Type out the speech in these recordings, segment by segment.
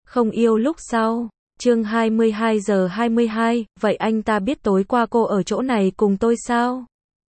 Không yêu lúc sau. Chương 22:22, vậy anh ta biết tối qua cô ở chỗ này cùng tôi sao?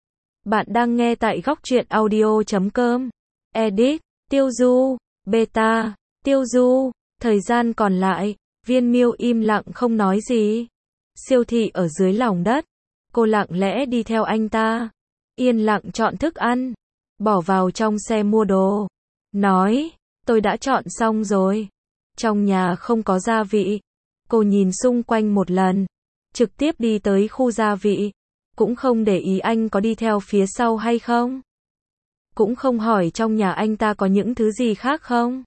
Bạn đang nghe tại góc truyện audio.com. Edit, Tiêu Du, Beta, Tiêu Du, thời gian còn lại, Viên Miêu im lặng không nói gì. Siêu thị ở dưới lòng đất, cô lặng lẽ đi theo anh ta, yên lặng chọn thức ăn, bỏ vào trong xe mua đồ. Nói, tôi đã chọn xong rồi. Trong nhà không có gia vị. Cô nhìn xung quanh một lần, trực tiếp đi tới khu gia vị, cũng không để ý anh có đi theo phía sau hay không. Cũng không hỏi trong nhà anh ta có những thứ gì khác không.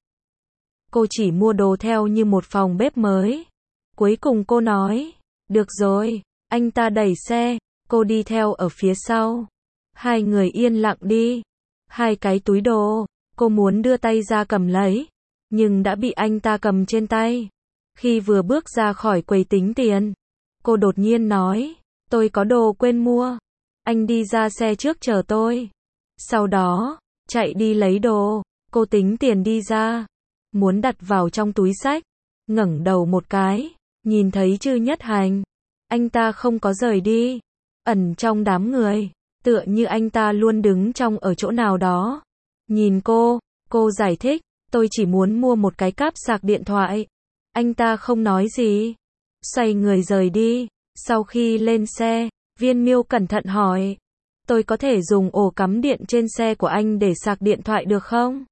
Cô chỉ mua đồ theo như một phòng bếp mới. Cuối cùng cô nói, được rồi, anh ta đẩy xe, cô đi theo ở phía sau. Hai người yên lặng đi. Hai cái túi đồ, cô muốn đưa tay ra cầm lấy, nhưng đã bị anh ta cầm trên tay. Khi vừa bước ra khỏi quầy tính tiền, cô đột nhiên nói, tôi có đồ quên mua. Anh đi ra xe trước chờ tôi. Sau đó, chạy đi lấy đồ, cô tính tiền đi ra, muốn đặt vào trong túi xách, ngẩng đầu một cái, nhìn thấy Trư Nhất Hành. Anh ta không có rời đi, ẩn trong đám người, tựa như anh ta luôn đứng trong ở chỗ nào đó. Nhìn cô giải thích, tôi chỉ muốn mua một cái cáp sạc điện thoại. Anh ta không nói gì, xoay người rời đi. Sau khi lên xe, Viên Miêu cẩn thận hỏi, tôi có thể dùng ổ cắm điện trên xe của anh để sạc điện thoại được không?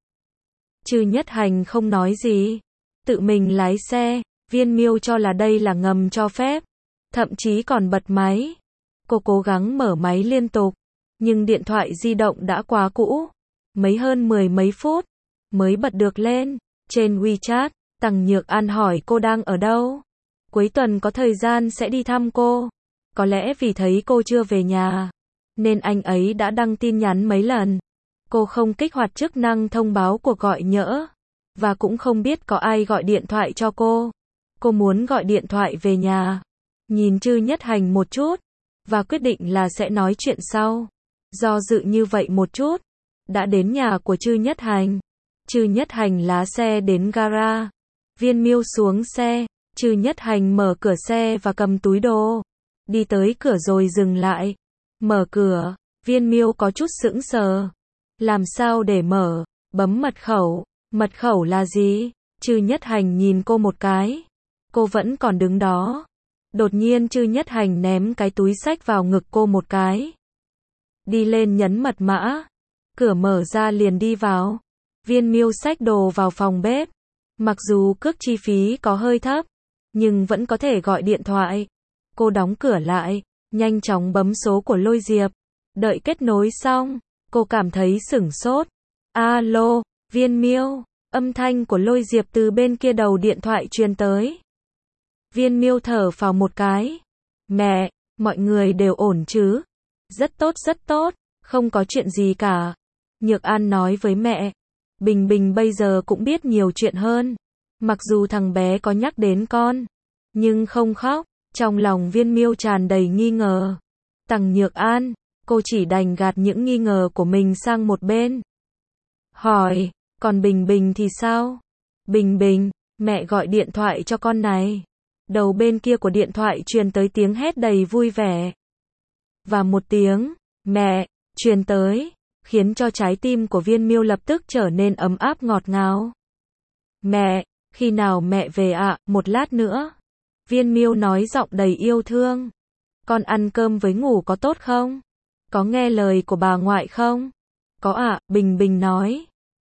Trư Nhất Hành không nói gì, tự mình lái xe. Viên Miêu cho là đây là ngầm cho phép, thậm chí còn bật máy. Cô cố gắng mở máy liên tục, nhưng điện thoại di động đã quá cũ, hơn mười mấy phút mới bật được lên. Trên WeChat, Tằng Nhược An hỏi cô đang ở đâu. Cuối tuần có thời gian sẽ đi thăm cô. Có lẽ vì thấy cô chưa về nhà, nên anh ấy đã đăng tin nhắn mấy lần. Cô không kích hoạt chức năng thông báo cuộc gọi nhỡ, và cũng không biết có ai gọi điện thoại cho cô. Cô muốn gọi điện thoại về nhà, nhìn Trư Nhất Hành một chút, và quyết định là sẽ nói chuyện sau. Do dự như vậy một chút, đã đến nhà của Trư Nhất Hành. Trư Nhất Hành lái xe đến gara. Viên Miêu xuống xe, Trư Nhất Hành mở cửa xe và cầm túi đồ. Đi tới cửa rồi dừng lại. Mở cửa, Viên Miêu có chút sững sờ. Làm sao để mở? Bấm mật khẩu. Mật khẩu là gì? Trư Nhất Hành nhìn cô một cái. Cô vẫn còn đứng đó. Đột nhiên Trư Nhất Hành ném cái túi xách vào ngực cô một cái. Đi lên nhấn mật mã. Cửa mở ra liền đi vào. Viên Miêu xách đồ vào phòng bếp. Mặc dù cước chi phí có hơi thấp, nhưng vẫn có thể gọi điện thoại. Cô đóng cửa lại, nhanh chóng bấm số của Lôi Diệp. Đợi kết nối xong, cô cảm thấy sửng sốt. Alo, Viên Miêu, âm thanh của Lôi Diệp từ bên kia đầu điện thoại truyền tới. Viên Miêu thở phào một cái. Mẹ, mọi người đều ổn chứ? Rất tốt, không có chuyện gì cả. Nhược An nói với mẹ. Bình Bình bây giờ cũng biết nhiều chuyện hơn. Mặc dù thằng bé có nhắc đến con, nhưng không khóc. Trong lòng Viên Miêu tràn đầy nghi ngờ. Tằng Nhược An, cô chỉ đành gạt những nghi ngờ của mình sang một bên. Hỏi, còn Bình Bình thì sao? Bình Bình, mẹ gọi điện thoại cho con này. Đầu bên kia của điện thoại truyền tới tiếng hét đầy vui vẻ. Và một tiếng, mẹ, truyền tới, khiến cho trái tim của Viên Miêu lập tức trở nên ấm áp ngọt ngào. Mẹ, khi nào mẹ về ạ? Một lát nữa. Viên Miêu nói giọng đầy yêu thương. Con ăn cơm với ngủ có tốt không? Có nghe lời của bà ngoại không? Có ạ, Bình Bình nói.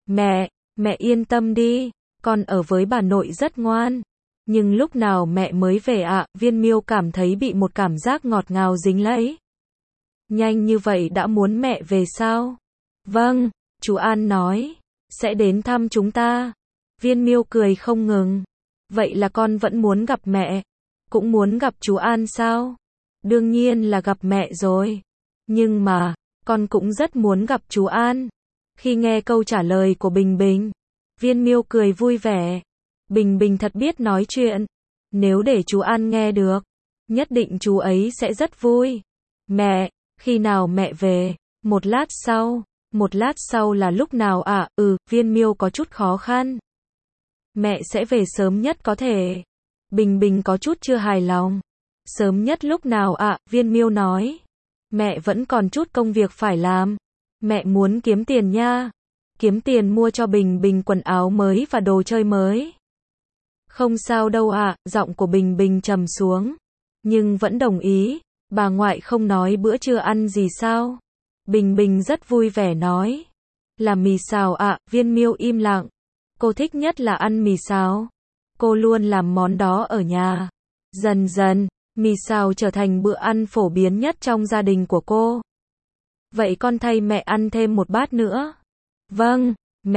Mẹ yên tâm đi, con ở với bà nội rất ngoan. Nhưng lúc nào mẹ mới về ạ? Viên Miêu cảm thấy bị một cảm giác ngọt ngào dính lấy. Nhanh như vậy đã muốn mẹ về sao? Vâng, chú An nói, sẽ đến thăm chúng ta. Viên Miêu cười không ngừng. Vậy là con vẫn muốn gặp mẹ, cũng muốn gặp chú An sao? Đương nhiên là gặp mẹ rồi. Nhưng mà, con cũng rất muốn gặp chú An. Khi nghe câu trả lời của Bình Bình, Viên Miêu cười vui vẻ. Bình Bình thật biết nói chuyện. Nếu để chú An nghe được, nhất định chú ấy sẽ rất vui. Mẹ, khi nào mẹ về? Một lát sau là lúc nào ạ? Viên Miêu có chút khó khăn. Mẹ sẽ về sớm nhất có thể. Bình Bình có chút chưa hài lòng. Sớm nhất lúc nào ạ? Viên Miêu nói. Mẹ vẫn còn chút công việc phải làm. Mẹ muốn kiếm tiền nha. Kiếm tiền mua cho Bình Bình quần áo mới và đồ chơi mới. Không sao đâu ạ, giọng của Bình Bình trầm xuống. Nhưng vẫn đồng ý. Bà ngoại không nói bữa trưa ăn gì sao? Bình Bình rất vui vẻ nói. Là mì xào ạ, Viên Miêu im lặng. Cô thích nhất là ăn mì xào. Cô luôn làm món đó ở nhà. Dần dần, mì xào trở thành bữa ăn phổ biến nhất trong gia đình của cô. Vậy con thay mẹ ăn thêm một bát nữa. Vâng,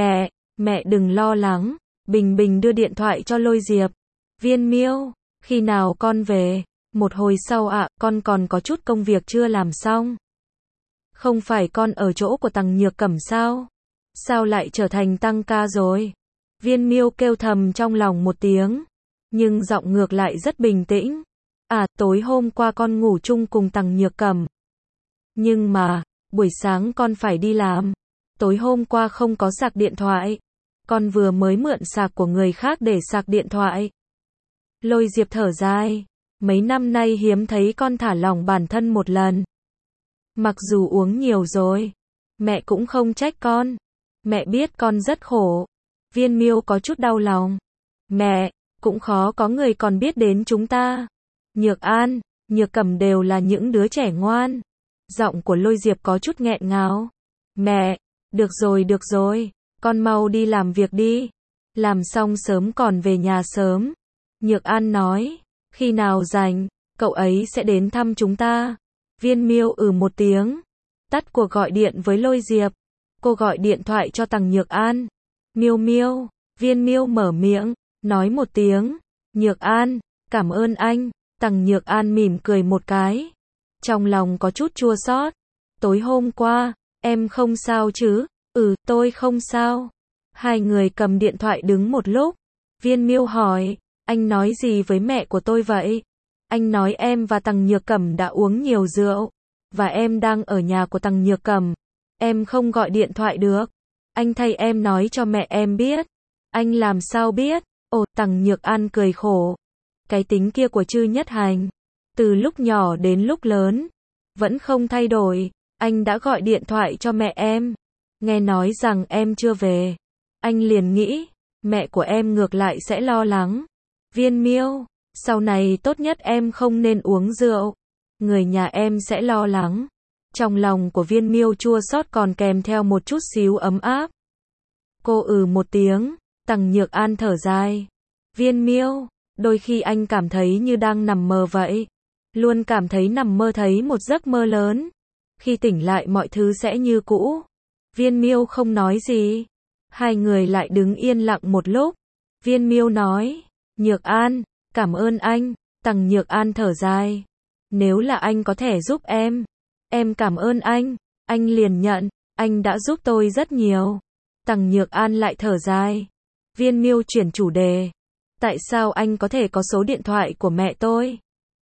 mẹ đừng lo lắng. Bình Bình đưa điện thoại cho Lôi Diệp. Viên Miêu, khi nào con về? Một hồi sau ạ, con còn có chút công việc chưa làm xong. Không phải con ở chỗ của Tằng Nhược Cẩm sao? Sao lại trở thành tăng ca rồi? Viên Miêu kêu thầm trong lòng một tiếng. Nhưng giọng ngược lại rất bình tĩnh. À, tối hôm qua con ngủ chung cùng Tằng Nhược Cẩm. Nhưng mà, buổi sáng con phải đi làm. Tối hôm qua không có sạc điện thoại. Con vừa mới mượn sạc của người khác để sạc điện thoại. Lôi Diệp thở dài. Mấy năm nay hiếm thấy con thả lỏng bản thân một lần. Mặc dù uống nhiều rồi, mẹ cũng không trách con. Mẹ biết con rất khổ. Viên Miêu có chút đau lòng. Mẹ, cũng khó có người còn biết đến chúng ta. Nhược An, Nhược Cẩm đều là những đứa trẻ ngoan. Giọng của Lôi Diệp có chút nghẹn ngào. Mẹ, được rồi, con mau đi làm việc đi. Làm xong sớm còn về nhà sớm. Nhược An nói, khi nào rảnh, cậu ấy sẽ đến thăm chúng ta. Viên Miêu một tiếng. Tắt cuộc gọi điện với Lôi Diệp. Cô gọi điện thoại cho Tằng Nhược An. Miêu Miêu, Viên Miêu mở miệng, nói một tiếng. Nhược An, cảm ơn anh. Tằng Nhược An mỉm cười một cái. Trong lòng có chút chua xót. Tối hôm qua, em không sao chứ? Tôi không sao. Hai người cầm điện thoại đứng một lúc. Viên Miêu hỏi, anh nói gì với mẹ của tôi vậy? Anh nói em và Tằng Nhược Cẩm đã uống nhiều rượu. Và em đang ở nhà của Tằng Nhược Cẩm. Em không gọi điện thoại được. Anh thay em nói cho mẹ em biết. Anh làm sao biết? Tằng Nhược An cười khổ. Cái tính kia của Trư Nhất Hành, từ lúc nhỏ đến lúc lớn, vẫn không thay đổi. Anh đã gọi điện thoại cho mẹ em. Nghe nói rằng em chưa về. Anh liền nghĩ, mẹ của em ngược lại sẽ lo lắng. Viên Miêu, sau này tốt nhất em không nên uống rượu. Người nhà em sẽ lo lắng. Trong lòng của Viên Miêu chua xót còn kèm theo một chút xíu ấm áp. Cô một tiếng, Tằng Nhược An thở dài. Viên Miêu, đôi khi anh cảm thấy như đang nằm mơ vậy. Luôn cảm thấy nằm mơ thấy một giấc mơ lớn. Khi tỉnh lại mọi thứ sẽ như cũ. Viên Miêu không nói gì. Hai người lại đứng yên lặng một lúc. Viên Miêu nói, Nhược An, cảm ơn anh. Tằng Nhược An thở dài. Nếu là anh có thể giúp em cảm ơn anh liền nhận, anh đã giúp tôi rất nhiều. Tằng Nhược An lại thở dài. Viên Miêu chuyển chủ đề. Tại sao anh có thể có số điện thoại của mẹ tôi?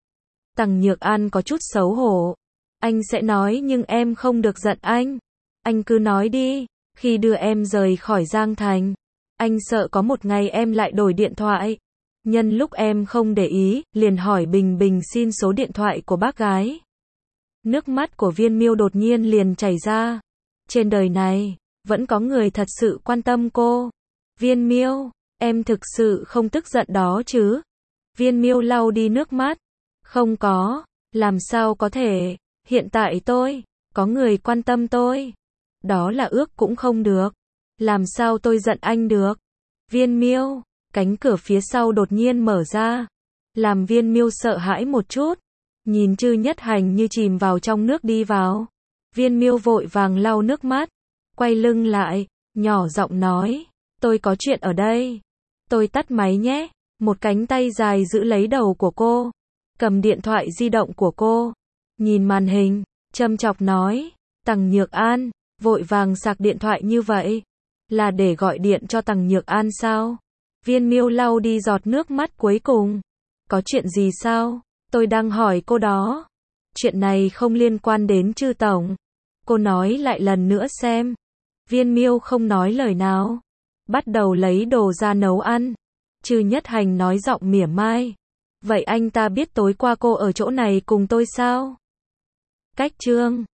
Tằng Nhược An có chút xấu hổ. Anh sẽ nói nhưng em không được giận anh. Anh cứ nói đi. Khi đưa em rời khỏi Giang Thành, anh sợ có một ngày em lại đổi điện thoại. Nhân lúc em không để ý, liền hỏi Bình Bình xin số điện thoại của bác gái. Nước mắt của Viên Miêu đột nhiên liền chảy ra. Trên đời này, vẫn có người thật sự quan tâm cô. Viên Miêu, em thực sự không tức giận đó chứ? Viên Miêu lau đi nước mắt. Không có, làm sao có thể, hiện tại có người quan tâm tôi. Đó là ước cũng không được. Làm sao tôi giận anh được? Viên Miêu, cánh cửa phía sau đột nhiên mở ra. Làm Viên Miêu sợ hãi một chút. Nhìn Trư Nhất Hành như chìm vào trong nước đi vào. Viên Miêu vội vàng lau nước mắt. Quay lưng lại, nhỏ giọng nói. Tôi có chuyện ở đây. Tôi tắt máy nhé. Một cánh tay dài giữ lấy đầu của cô. Cầm điện thoại di động của cô. Nhìn màn hình, châm chọc nói. Tằng Nhược An, vội vàng sạc điện thoại như vậy. Là để gọi điện cho Tằng Nhược An sao? Viên Miêu lau đi giọt nước mắt cuối cùng. Có chuyện gì sao? Tôi đang hỏi cô đó. Chuyện này không liên quan đến Trư tổng. Cô nói lại lần nữa xem. Viên Miêu không nói lời nào. Bắt đầu lấy đồ ra nấu ăn. Trừ Nhất Hành nói giọng mỉa mai. Vậy anh ta biết tối qua cô ở chỗ này cùng tôi sao? Cách Trương